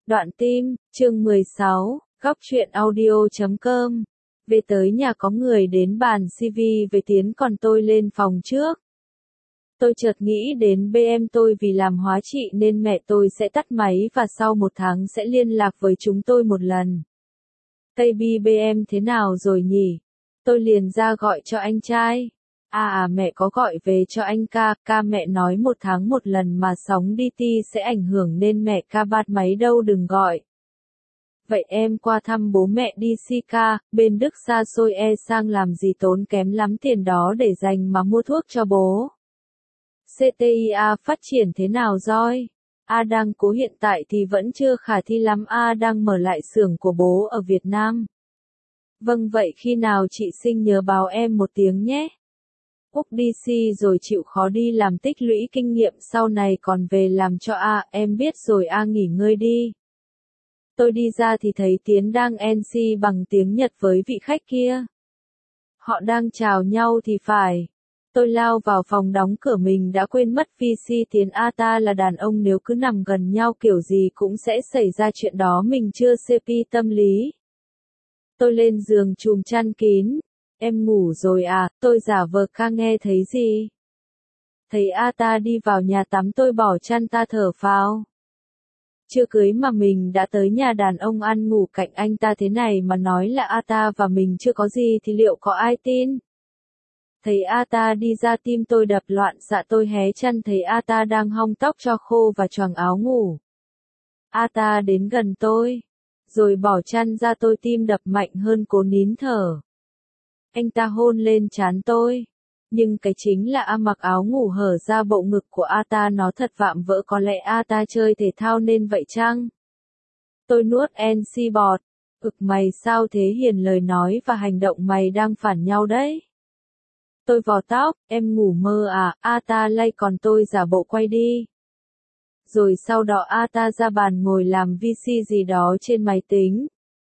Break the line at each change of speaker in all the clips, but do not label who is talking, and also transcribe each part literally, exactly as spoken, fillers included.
Đoạn tim, chương mười sáu, góc truyện audio chấm com. Về tới nhà có người đến bàn xê vê về tiến còn tôi lên phòng trước. Tôi chợt nghĩ đến bê em tôi vì làm hóa trị nên mẹ tôi sẽ tắt máy và sau một tháng sẽ liên lạc với chúng tôi một lần. Tây bi bê em thế nào rồi nhỉ? Tôi liền ra gọi cho anh trai. À à mẹ có gọi về cho anh ca, ca mẹ nói một tháng một lần mà sóng đê tê sẽ ảnh hưởng nên mẹ ca bắt máy đâu đừng gọi. Vậy em qua thăm bố mẹ đi si ca, bên Đức xa xôi e sang làm gì tốn kém lắm tiền đó để dành mà mua thuốc cho bố. xê tê i a phát triển thế nào rồi? A đang cố hiện tại thì vẫn chưa khả thi lắm. A đang mở lại xưởng của bố ở Việt Nam. Vâng vậy khi nào chị sinh nhớ báo em một tiếng nhé. Úc đi si rồi chịu khó đi làm tích lũy kinh nghiệm sau này còn về làm cho A, em biết rồi A nghỉ ngơi đi. Tôi đi ra thì thấy Tiến đang en xê bằng tiếng Nhật với vị khách kia. Họ đang chào nhau thì phải. Tôi lao vào phòng đóng cửa mình đã quên mất vê xê Tiến A ta là đàn ông nếu cứ nằm gần nhau kiểu gì cũng sẽ xảy ra chuyện đó mình chưa xê pê tâm lý. Tôi lên giường chùm chăn kín. Em ngủ rồi à, tôi giả vờ ca nghe thấy gì? Thấy A ta đi vào nhà tắm tôi bỏ chăn ta thở phào. Chưa cưới mà mình đã tới nhà đàn ông ăn ngủ cạnh anh ta thế này mà nói là A ta và mình chưa có gì thì liệu có ai tin? Thấy A ta đi ra tim tôi đập loạn xạ tôi hé chăn thấy A ta đang hong tóc cho khô và choàng áo ngủ. A ta đến gần tôi. Rồi bỏ chăn ra tôi tim đập mạnh hơn cố nín thở. Anh ta hôn lên trán tôi. Nhưng cái chính là A mặc áo ngủ hở ra bộ ngực của A ta nó thật vạm vỡ có lẽ A ta chơi thể thao nên vậy chăng? Tôi nuốt en xê bọt. Ực mày sao thế hiền lời nói và hành động mày đang phản nhau đấy. Tôi vò tóc, em ngủ mơ à, A ta lay còn tôi giả bộ quay đi. Rồi sau đó A ta ra bàn ngồi làm vê xê gì đó trên máy tính.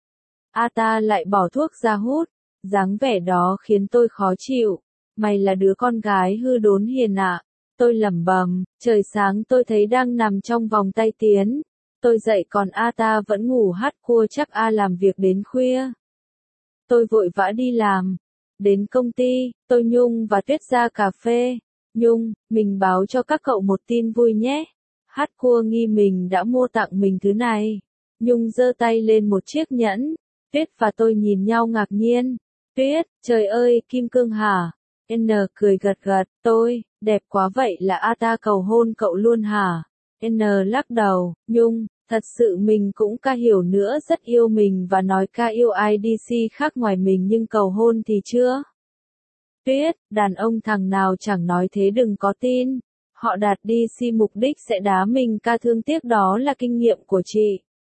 A ta lại bỏ thuốc ra hút. Dáng vẻ đó khiến tôi khó chịu. Mày là đứa con gái hư đốn hiền ạ. À. Tôi lẩm bẩm, trời sáng tôi thấy đang nằm trong vòng tay Tiến. Tôi dậy còn A ta vẫn ngủ hắt cua chắc A làm việc đến khuya. Tôi vội vã đi làm. Đến công ty, tôi Nhung và Tuyết ra cà phê. Nhung, mình báo cho các cậu một tin vui nhé. Hát cua nghi mình đã mua tặng mình thứ này. Nhung giơ tay lên một chiếc nhẫn. Tuyết và tôi nhìn nhau ngạc nhiên. Tuyết, trời ơi, kim cương hả? N cười gật gật, tôi, đẹp quá vậy là A ta cầu hôn cậu luôn hả? N lắc đầu, Nhung, thật sự mình cũng ca hiểu nữa rất yêu mình và nói ca yêu ai đi si khác ngoài mình nhưng cầu hôn thì chưa. Tuyết, đàn ông thằng nào chẳng nói thế đừng có tin. Họ đạt đi si mục đích sẽ đá mình ca thương tiếc đó là kinh nghiệm của chị.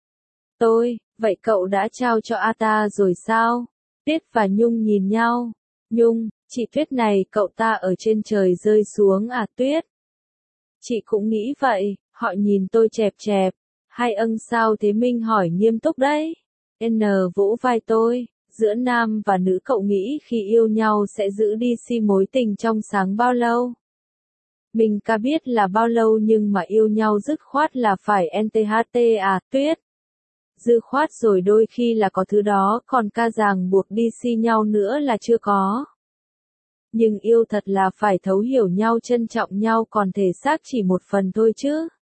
Tôi, vậy cậu đã trao cho A ta rồi sao? Tuyết và Nhung nhìn nhau. Nhung, chị Tuyết này cậu ta ở trên trời rơi xuống à Tuyết? Chị cũng nghĩ vậy, họ nhìn tôi chẹp chẹp. Hay âng sao thế Minh hỏi nghiêm túc đấy. N vỗ vai tôi, giữa nam và nữ cậu nghĩ khi yêu nhau sẽ giữ đi si mối tình trong sáng bao lâu? Mình ca biết là bao lâu nhưng mà yêu nhau dứt khoát là phải en tê hát tê à Tuyết? Dư khoát rồi đôi khi là có thứ đó, còn ca ràng buộc đi si nhau nữa là chưa có. Nhưng yêu thật là phải thấu hiểu nhau trân trọng nhau còn thể xác chỉ một phần thôi chứ.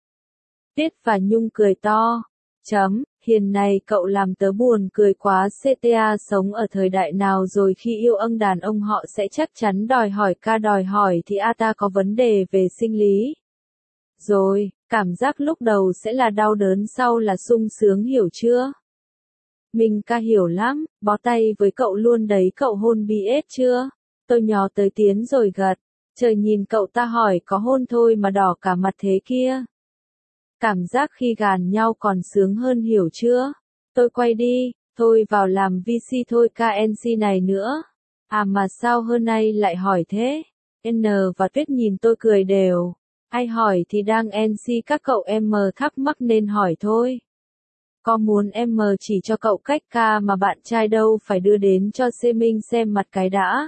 Tuyết và Nhung cười to. Chấm, hiền này cậu làm tớ buồn cười quá xê tê a sống ở thời đại nào rồi khi yêu âng đàn ông họ sẽ chắc chắn đòi hỏi ca đòi hỏi thì A ta có vấn đề về sinh lý. Rồi, cảm giác lúc đầu sẽ là đau đớn sau là sung sướng hiểu chưa? Mình ca hiểu lắm, bó tay với cậu luôn đấy cậu hôn bê ét chưa? Tôi nhó tới Tiến rồi gật. Trời nhìn cậu ta hỏi có hôn thôi mà đỏ cả mặt thế kia. Cảm giác khi gàn nhau còn sướng hơn hiểu chưa? Tôi quay đi, thôi vào làm vê xê thôi ca en xê này nữa. À mà sao hôm nay lại hỏi thế? N và Tuyết nhìn tôi cười đều. Ai hỏi thì đang en xê các cậu em thắc mắc nên hỏi thôi. Có muốn em chỉ cho cậu cách ca mà bạn trai đâu phải đưa đến cho xê Minh xem mặt cái đã.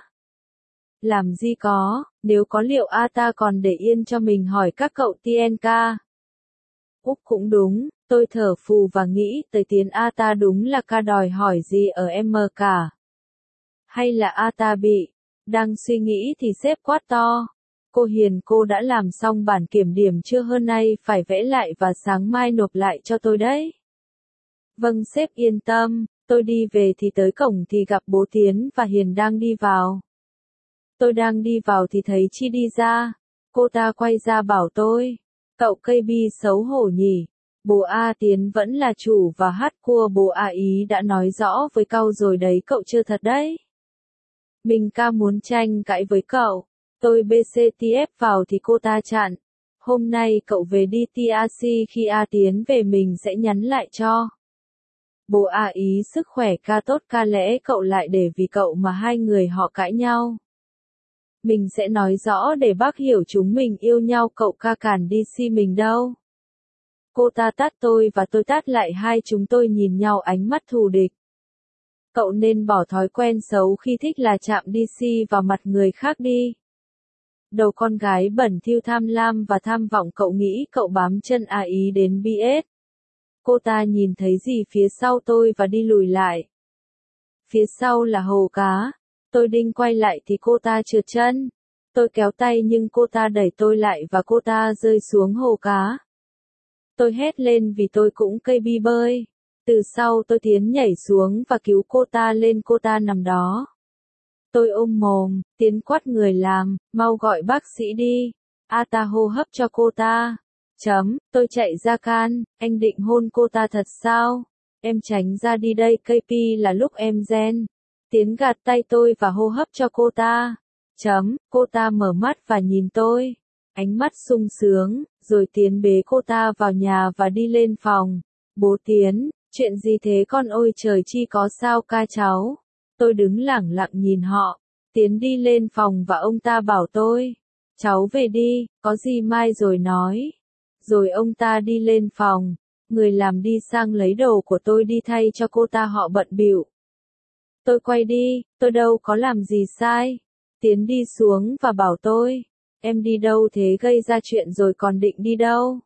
Làm gì có, nếu có liệu A ta còn để yên cho mình hỏi các cậu tê en ca. Úc cũng đúng, Tôi thở phù và nghĩ tới Tiến A ta đúng là ca đòi hỏi gì ở em mờ cả. Hay là A ta bị. Đang suy nghĩ thì sếp quát to. Cô Hiền, cô đã làm xong bản kiểm điểm chưa, hơn nay phải vẽ lại và sáng mai nộp lại cho tôi đấy. Vâng sếp yên tâm, tôi đi về thì tới cổng thì gặp bố Tiến và Hiền đang đi vào. Tôi đang đi vào thì thấy Chi đi ra. Cô ta quay ra bảo tôi. Cậu cây bi xấu hổ nhỉ. Bố A Tiến vẫn là chủ và hát cua bố A Ý đã nói rõ với cậu rồi đấy, cậu chưa thật đấy. Mình ca muốn tranh cãi với cậu. Tôi bê xê tê ép vào thì cô ta chặn. Hôm nay cậu về đi tê rờ xê, khi A Tiến về mình sẽ nhắn lại cho. Bố A Ý sức khỏe ca tốt, ca lẽ cậu lại để vì cậu mà hai người họ cãi nhau. Mình sẽ nói rõ để bác hiểu chúng mình yêu nhau, cậu ca cản đi xê mình đâu. Cô ta tát tôi và tôi tát lại, hai chúng tôi nhìn nhau ánh mắt thù địch. Cậu nên bỏ thói quen xấu khi thích là chạm đi xê vào mặt người khác đi. Đầu con gái bẩn thỉu tham lam và tham vọng, cậu nghĩ cậu bám chân A Ý đến bê ét. Cô ta nhìn thấy gì phía sau tôi và đi lùi lại. Phía sau là hồ cá. Tôi định quay lại thì cô ta trượt chân. Tôi kéo tay nhưng cô ta đẩy tôi lại và cô ta rơi xuống hồ cá. Tôi hét lên vì tôi cũng cây bi bơi. Từ sau tôi Tiến nhảy xuống và cứu cô ta lên, cô ta nằm đó. Tôi ôm mồm, Tiến quát người làm, mau gọi bác sĩ đi. A ta hô hấp cho cô ta. Chấm, tôi chạy ra can, anh định hôn cô ta thật sao? Em tránh ra đi đây, cây pi là lúc em gen. Tiến gạt tay tôi và hô hấp cho cô ta. Chấm, cô ta mở mắt và nhìn tôi. Ánh mắt sung sướng, rồi Tiến bế cô ta vào nhà và đi lên phòng. Bố Tiến, chuyện gì thế con, ôi trời, Chi có sao ca cháu? Tôi đứng lẳng lặng nhìn họ. Tiến đi lên phòng và ông ta bảo tôi. Cháu về đi, có gì mai rồi nói. Rồi ông ta đi lên phòng. Người làm đi sang lấy đồ của tôi đi thay cho cô ta, họ bận bịu. Tôi quay đi, tôi đâu có làm gì sai. Tiến đi xuống và bảo tôi. Em đi đâu thế, gây ra chuyện rồi còn định đi đâu?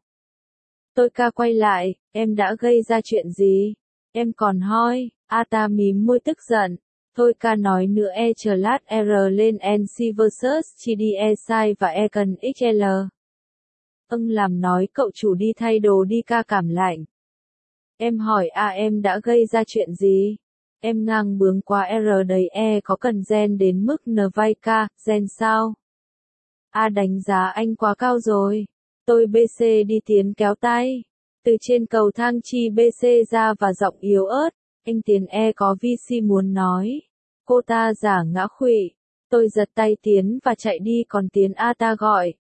Tôi ca quay lại, em đã gây ra chuyện gì? Em còn hỏi. A ta mím môi tức giận. Thôi ca nói nữa, e chờ lát R lên N C versus Chi đi e sai và e cần ích lờ. Ưng làm nói, cậu chủ đi thay đồ đi, ca cảm lạnh. Em hỏi A em đã gây ra chuyện gì? Em ngang bướng quá, R đầy E có cần gen đến mức N vai ca, gen sao? A đánh giá anh quá cao rồi. Tôi bê xê đi, Tiến kéo tay. Từ trên cầu thang Chi bê xê ra và giọng yếu ớt. Anh Tiến, E có vê xê muốn nói. Cô ta giả ngã khuỵu. Tôi giật tay Tiến và chạy đi, còn Tiến A ta gọi.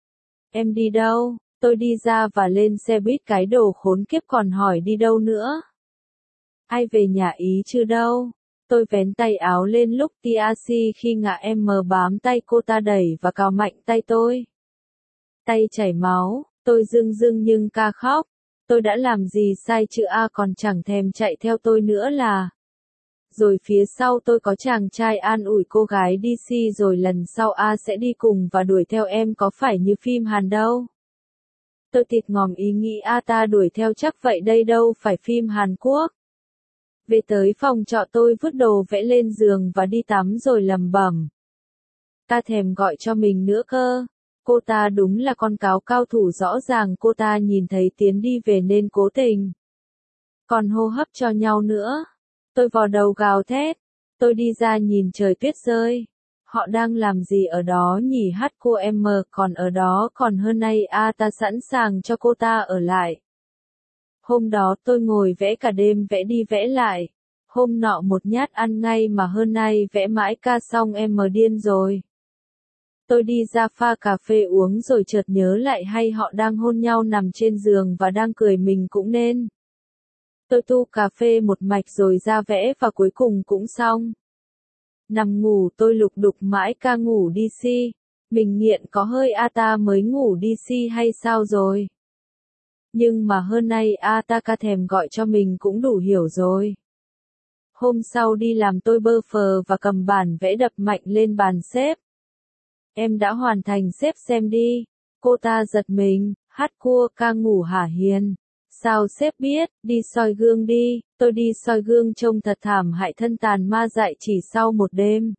Em đi đâu? Tôi đi ra và lên xe buýt, cái đồ khốn kiếp còn hỏi đi đâu nữa. Ai về nhà Ý chưa đâu. Tôi vén tay áo lên lúc tê rờ xê khi ngã em mờ bám tay cô ta đẩy và cào mạnh tay tôi. Tay chảy máu, tôi rưng rưng nhưng ca khóc. Tôi đã làm gì sai chứ, A còn chẳng thèm chạy theo tôi nữa là. Rồi phía sau tôi có chàng trai an ủi cô gái đi xê, rồi lần sau A sẽ đi cùng và đuổi theo em, có phải như phim Hàn đâu. Tôi thịt ngòm ý nghĩ A ta đuổi theo chắc vậy đây đâu phải phim Hàn Quốc. Về tới phòng trọ tôi vứt đồ vẽ lên giường và đi tắm rồi lẩm bẩm. Ta thèm gọi cho mình nữa cơ. Cô ta đúng là con cáo cao thủ, rõ ràng cô ta nhìn thấy Tiến đi về nên cố tình. Còn hô hấp cho nhau nữa. Tôi vò đầu gào thét. Tôi đi ra nhìn trời tuyết rơi. Họ đang làm gì ở đó nhỉ, hát cô em mờ còn ở đó, còn hơn nay A ta sẵn sàng cho cô ta ở lại. Hôm đó tôi ngồi vẽ cả đêm, vẽ đi vẽ lại. Hôm nọ một nhát ăn ngay mà hơn nay vẽ mãi ca xong em mờ điên rồi. Tôi đi ra pha cà phê uống rồi chợt nhớ lại hay họ đang hôn nhau nằm trên giường và đang cười, mình cũng nên. Tôi tu cà phê một mạch rồi ra vẽ và cuối cùng cũng xong. Nằm ngủ tôi lục đục mãi ca ngủ đi xê. Mình nghiện có hơi A ta mới ngủ đi xê hay sao rồi? Nhưng mà hơn nay A ta ca thèm gọi cho mình cũng đủ hiểu rồi. Hôm sau đi làm tôi bơ phờ và cầm bản vẽ đập mạnh lên bàn sếp. Em đã hoàn thành, sếp xem đi. Cô ta giật mình, hát cua, ca ngủ hả Hiền? Sao sếp biết, đi soi gương đi, tôi đi soi gương trông thật thảm hại thân tàn ma dại chỉ sau một đêm.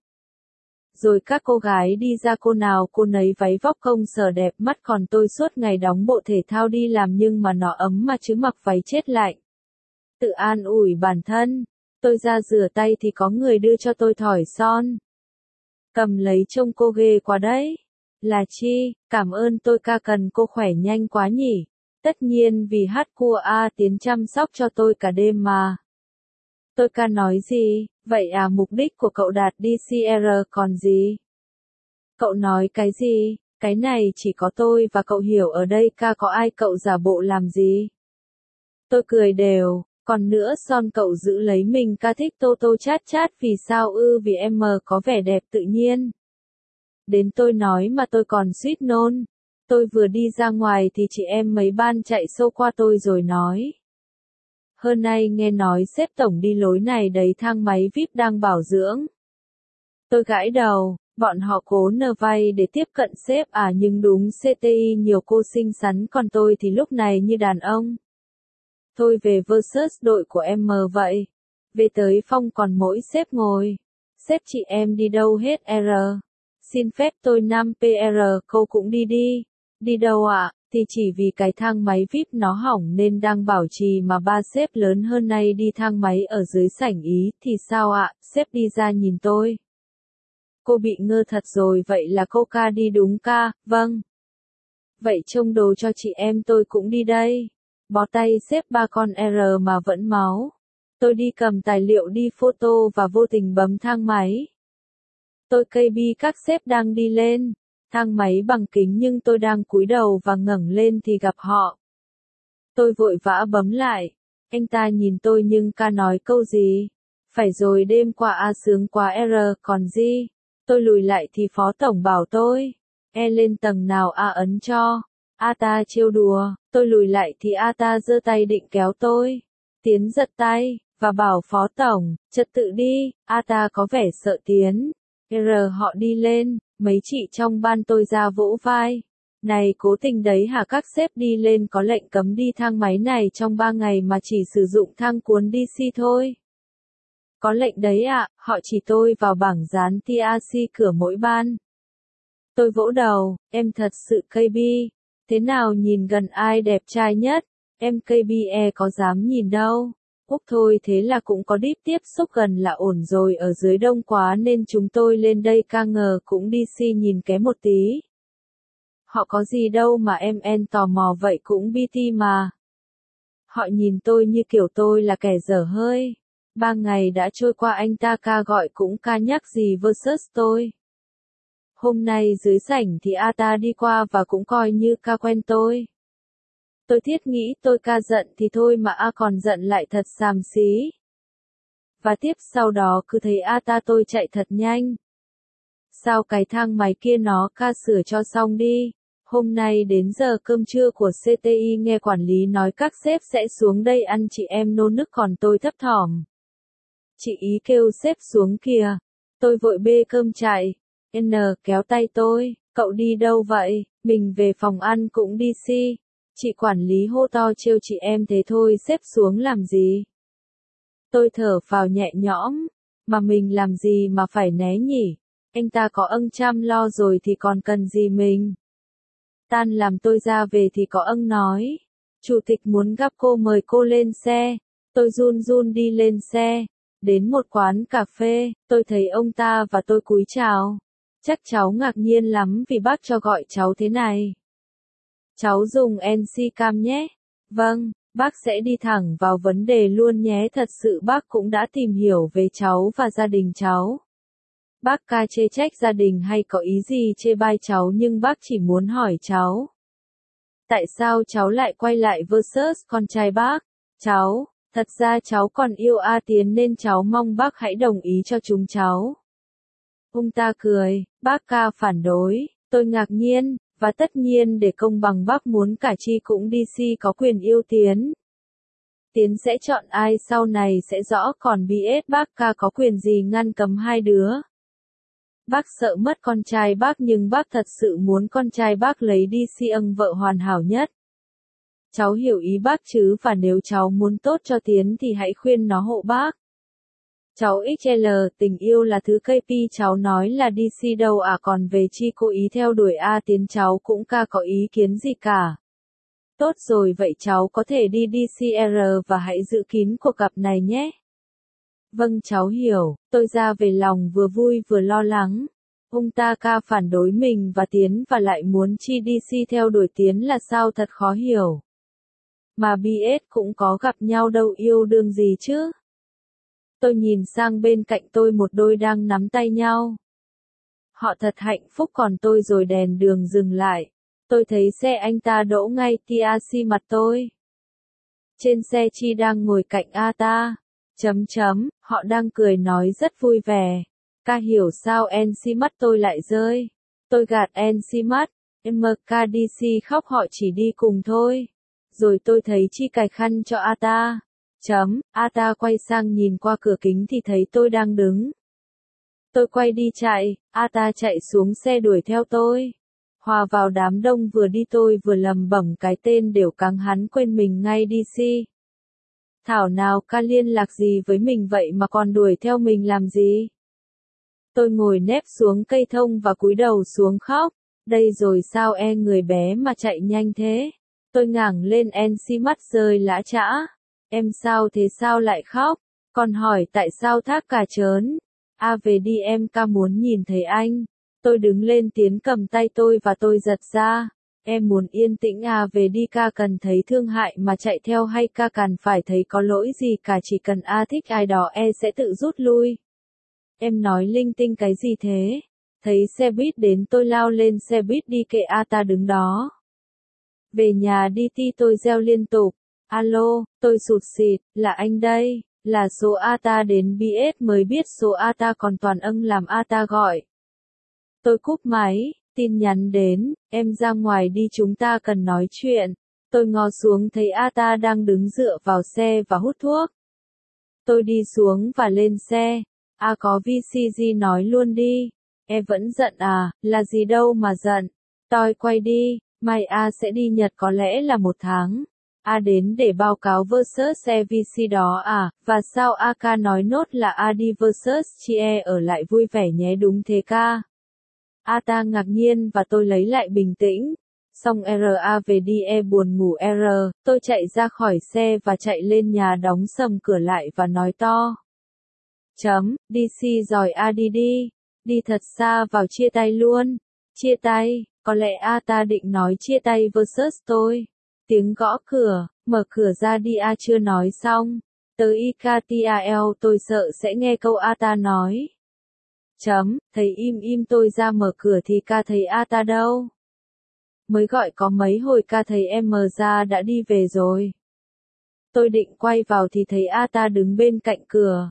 Rồi các cô gái đi ra cô nào cô nấy váy vóc công sở đẹp mắt còn tôi suốt ngày đóng bộ thể thao đi làm nhưng mà nó ấm mà chứ mặc váy chết lạnh. Tự an ủi bản thân, tôi ra rửa tay thì có người đưa cho tôi thỏi son. Cầm lấy trông cô ghê quá đấy. Là chi, cảm ơn tôi ca cần cô khỏe nhanh quá nhỉ. Tất nhiên vì hát cua A Tiến chăm sóc cho tôi cả đêm mà. Tôi ca nói gì, vậy à mục đích của cậu đạt đi xê rờ còn gì? Cậu nói cái gì, cái này chỉ có tôi và cậu hiểu ở đây ca có ai cậu giả bộ làm gì? Tôi cười đều, còn nữa son cậu giữ lấy mình ca thích tô tô chát chát vì sao ư vì em mờ có vẻ đẹp tự nhiên. Đến tôi nói mà tôi còn suýt nôn. Tôi vừa đi ra ngoài thì chị em mấy ban chạy xô qua tôi rồi nói. Hơn nay nghe nói sếp tổng đi lối này đấy thang máy vi ai pi đang bảo dưỡng. Tôi gãi đầu, bọn họ cố nờ vay để tiếp cận sếp à nhưng đúng xê tê i nhiều cô xinh xắn còn tôi thì lúc này như đàn ông. Thôi về versus đội của em vậy. Về tới phòng còn mỗi sếp ngồi. Sếp chị em đi đâu hết R. Xin phép tôi năm pê rờ cô cũng đi đi. Đi đâu ạ? À? Thì chỉ vì cái thang máy vi ai pi nó hỏng nên đang bảo trì mà ba sếp lớn hơn nay đi thang máy ở dưới sảnh ý thì sao ạ? À? Sếp đi ra nhìn tôi. Cô bị ngơ thật rồi vậy là cô ca đi đúng ca, vâng. Vậy trông đồ cho chị em tôi cũng đi đây. Bó tay xếp ba con R mà vẫn máu. Tôi đi cầm tài liệu đi photo và vô tình bấm thang máy. Tôi cây bi các sếp đang đi lên. Thang máy bằng kính nhưng tôi đang cúi đầu và ngẩng lên thì gặp họ. Tôi vội vã bấm lại. Anh ta nhìn tôi nhưng ca nói câu gì? Phải rồi đêm qua A sướng quá R còn gì? Tôi lùi lại thì phó tổng bảo tôi. E lên tầng nào A ấn cho. A ta trêu đùa. Tôi lùi lại thì A ta giơ tay định kéo tôi. Tiến giật tay, và bảo phó tổng, trật tự đi. A ta có vẻ sợ Tiến. R họ đi lên, mấy chị trong ban tôi ra vỗ vai. Này cố tình đấy hả các sếp đi lên có lệnh cấm đi thang máy này trong ba ngày mà chỉ sử dụng thang cuốn đê xê thôi. Có lệnh đấy ạ, à, họ chỉ tôi vào bảng dán tê rờ xê cửa mỗi ban. Tôi vỗ đầu, em thật sự cây bi. Thế nào nhìn gần ai đẹp trai nhất? Em cây bi e có dám nhìn đâu. Úc thôi thế là cũng có đíp tiếp xúc gần là ổn rồi ở dưới đông quá nên chúng tôi lên đây ca ngờ cũng đi xê nhìn ké một tí. Họ có gì đâu mà em en tò mò vậy cũng bê tê mà. Họ nhìn tôi như kiểu tôi là kẻ dở hơi. Ba ngày đã trôi qua anh ta ca gọi cũng ca nhắc gì versus tôi. Hôm nay dưới sảnh thì A ta đi qua và cũng coi như ca quen tôi. Tôi thiết nghĩ tôi ca giận thì thôi mà A còn giận lại thật xàm xí. Và tiếp sau đó cứ thấy A ta tôi chạy thật nhanh. Sao cái thang máy kia nó ca sửa cho xong đi. Hôm nay đến giờ cơm trưa của xê tê i nghe quản lý nói các sếp sẽ xuống đây ăn chị em nôn nức còn tôi thấp thỏm. Chị ý kêu sếp xuống kìa. Tôi vội bê cơm chạy. N kéo tay tôi, cậu đi đâu vậy? Mình về phòng ăn cũng đi xê. Chị quản lý hô to trêu chị em thế thôi sếp xuống làm gì? Tôi thở phào nhẹ nhõm. Mà mình làm gì mà phải né nhỉ? Anh ta có ân chăm lo rồi thì còn cần gì mình? Tan làm tôi ra về thì có ân nói. Chủ tịch muốn gặp cô mời cô lên xe. Tôi run run đi lên xe. Đến một quán cà phê, tôi thấy ông ta và tôi cúi chào. Chắc cháu ngạc nhiên lắm vì bác cho gọi cháu thế này. Cháu dùng en xê cam nhé. Vâng, bác sẽ đi thẳng vào vấn đề luôn nhé. Thật sự bác cũng đã tìm hiểu về cháu và gia đình cháu. Bác ca chê trách gia đình hay có ý gì chê bai cháu nhưng bác chỉ muốn hỏi cháu. Tại sao cháu lại quay lại versus con trai bác? Cháu, thật ra cháu còn yêu A Tiến nên cháu mong bác hãy đồng ý cho chúng cháu. Ông ta cười, bác ca phản đối, tôi ngạc nhiên, và tất nhiên để công bằng bác muốn cả chi cũng đê xê có quyền yêu Tiến. Tiến sẽ chọn ai sau này sẽ rõ còn bê ét bác ca có quyền gì ngăn cấm hai đứa. Bác sợ mất con trai bác nhưng bác thật sự muốn con trai bác lấy đê xê âng vợ hoàn hảo nhất. Cháu hiểu ý bác chứ, và nếu cháu muốn tốt cho Tiến thì hãy khuyên nó hộ bác. Cháu ích lờ, tình yêu là thứ ca pê cháu nói là đê xê đâu à, còn về chi cố ý theo đuổi A Tiến cháu cũng ca có ý kiến gì cả. Tốt rồi, vậy cháu có thể đi đê xê rờ và hãy giữ kín cuộc gặp này nhé. Vâng cháu hiểu, tôi ra về lòng vừa vui vừa lo lắng. Ông ta ca phản đối mình và Tiến và lại muốn chi đê xê theo đuổi Tiến là sao, thật khó hiểu. Mà bê ét cũng có gặp nhau đâu, yêu đương gì chứ. Tôi nhìn sang bên cạnh tôi, một đôi đang nắm tay nhau. Họ thật hạnh phúc, còn tôi rồi đèn đường dừng lại. Tôi thấy xe anh ta đỗ ngay tia xi mặt tôi. Trên xe Chi đang ngồi cạnh A ta. Chấm chấm, họ đang cười nói rất vui vẻ. Ca hiểu sao en xi mắt tôi lại rơi. Tôi gạt en xi mắt. em ca đê xê khóc, họ chỉ đi cùng thôi. Rồi tôi thấy Chi cài khăn cho A ta. Chấm, A ta quay sang nhìn qua cửa kính thì thấy tôi đang đứng. Tôi quay đi chạy, A ta chạy xuống xe đuổi theo tôi. Hòa vào đám đông vừa đi tôi vừa lầm bẩm cái tên đều căng, hắn quên mình ngay đê xê. Thảo nào ca liên lạc gì với mình vậy mà còn đuổi theo mình làm gì? Tôi ngồi nép xuống cây thông và cúi đầu xuống khóc. Đây rồi sao e người bé mà chạy nhanh thế? Tôi ngẩng lên, en xi mắt rơi lã chã. Em sao thế, sao lại khóc? Còn hỏi tại sao thác cả trớn. A về đi, em ca muốn nhìn thấy anh. Tôi đứng lên, Tiến cầm tay tôi và tôi giật ra. Em muốn yên tĩnh à, về đi, ca cần thấy thương hại mà chạy theo hay ca cần phải thấy có lỗi gì cả, chỉ cần A thích ai đó e sẽ tự rút lui. Em nói linh tinh cái gì thế? Thấy xe buýt đến tôi lao lên xe buýt đi kệ A ta đứng đó. Về nhà đi ti, tôi reo liên tục. Alo, tôi sụt sịt, là anh đây, là số A ta đến bê ét mới biết số A ta còn toàn âng làm A ta gọi. Tôi cúp máy, tin nhắn đến, em ra ngoài đi, chúng ta cần nói chuyện. Tôi ngó xuống thấy A ta đang đứng dựa vào xe và hút thuốc. Tôi đi xuống và lên xe. A có vê xê giê nói luôn đi. Em vẫn giận à, là gì đâu mà giận. Tôi quay đi, mai A sẽ đi Nhật có lẽ là một tháng. A đến để báo cáo versus e vê xê đó à, và sao A ca nói nốt là A đi versus chị e ở lại vui vẻ nhé, đúng thế ca. A ta ngạc nhiên và tôi lấy lại bình tĩnh. Xong rờ a về đi, e buồn ngủ R, tôi chạy ra khỏi xe và chạy lên nhà đóng sầm cửa lại và nói to. Chấm, đê xê rồi A đi đi, đi thật xa vào chia tay luôn. Chia tay, có lẽ A ta định nói chia tay versus tôi. Tiếng gõ cửa, mở cửa ra đi, A chưa nói xong. Tới i ca tê a lờ, tôi sợ sẽ nghe câu A ta nói. Chấm, thấy im im tôi ra mở cửa thì ca thấy A ta đâu. Mới gọi có mấy hồi ca thấy em mờ ra đã đi về rồi. Tôi định quay vào thì thấy A ta đứng bên cạnh cửa.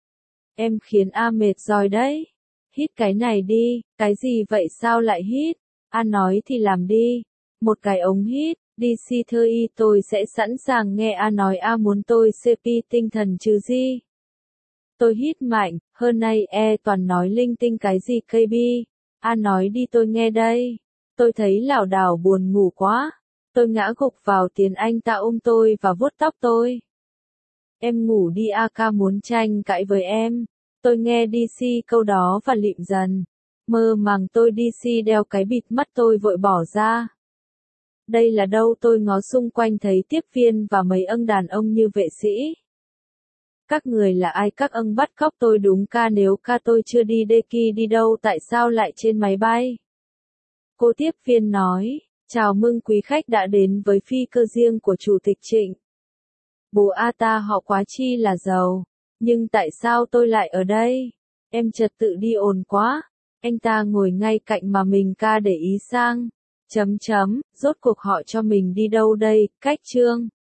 Em khiến A mệt rồi đấy. Hít cái này đi, cái gì vậy sao lại hít? A nói thì làm đi. Một cái ống hít, đê xê thơ y tôi sẽ sẵn sàng nghe A nói, A muốn tôi xê pê tinh thần chứ gì. Tôi hít mạnh, hơn nay e toàn nói linh tinh cái gì ca bê. A nói đi tôi nghe đây. Tôi thấy lảo đảo buồn ngủ quá. Tôi ngã gục vào tiền anh ta ôm tôi và vuốt tóc tôi. Em ngủ đi, A ca muốn tranh cãi với em. Tôi nghe đê xê câu đó và lịm dần. Mơ màng tôi đê xê đeo cái bịt mắt, tôi vội bỏ ra. Đây là đâu? Tôi ngó xung quanh thấy tiếp viên và mấy ông đàn ông như vệ sĩ. Các người là ai? Các ông bắt cóc tôi đúng ca, nếu ca tôi chưa đi đê ki đi đâu tại sao lại trên máy bay? Cô tiếp viên nói, chào mừng quý khách đã đến với phi cơ riêng của Chủ tịch Trịnh. Bố A ta họ quá chi là giàu, nhưng tại sao tôi lại ở đây? Em trật tự đi ồn quá. Anh ta ngồi ngay cạnh mà mình ca để ý sang. Chấm chấm, rốt cuộc họ cho mình đi đâu đây? Cách chương.